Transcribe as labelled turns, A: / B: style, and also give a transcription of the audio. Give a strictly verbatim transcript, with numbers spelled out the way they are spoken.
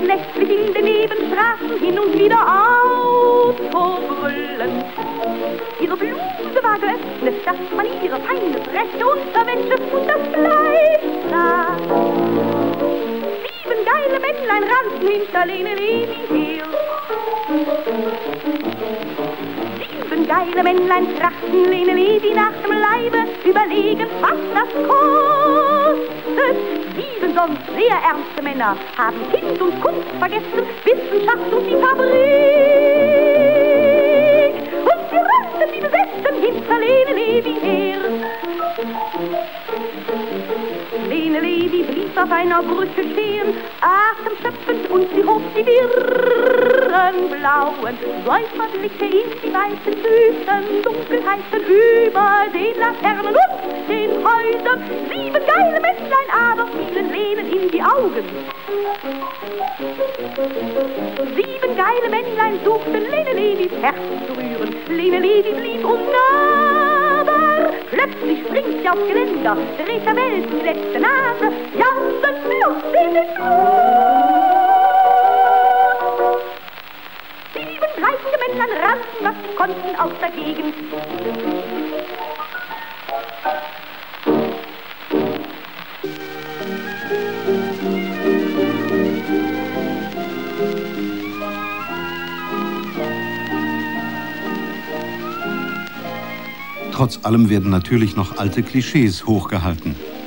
A: nächtlich in den Nebenstraßen hin und wieder Auto brüllen. Ihre Bluse war geöffnet, dass man ihre feine, freche Unterwäsche und das bleibt da. Sieben geile Männlein rannten hinter Lene Levi her. Sieben geile Männlein trachten Lene Levi nach dem Leibe, überlegen, was das kostet. Sieben sonst sehr ernste Männer haben Kind und Kunst vergessen, Wissenschaft und die Fabrik. Und sie rannten wie besessen hinter Lene Levi her. Lene Levi blieb auf einer Brücke stehen, atemschöpfend, und sie hob die wirren blauen Säuferblicke in die weißen Füßen, Dunkelheiten über den Laternen und den Häusern. Sieben geile Männlein aber fielen Lenen in die Augen. Sieben geile Männlein suchten Lene Levis Herz zu rühren. Lene Levi blieb unnahbar. Plötzlich springt sie aufs Geländer, dreht der Welt die letzte Nase, jauchzend los in den Blut. Sieben bleiche Männlein rannten, was sie konnten, aus der Gegend.
B: Trotz allem werden natürlich noch alte Klischees hochgehalten.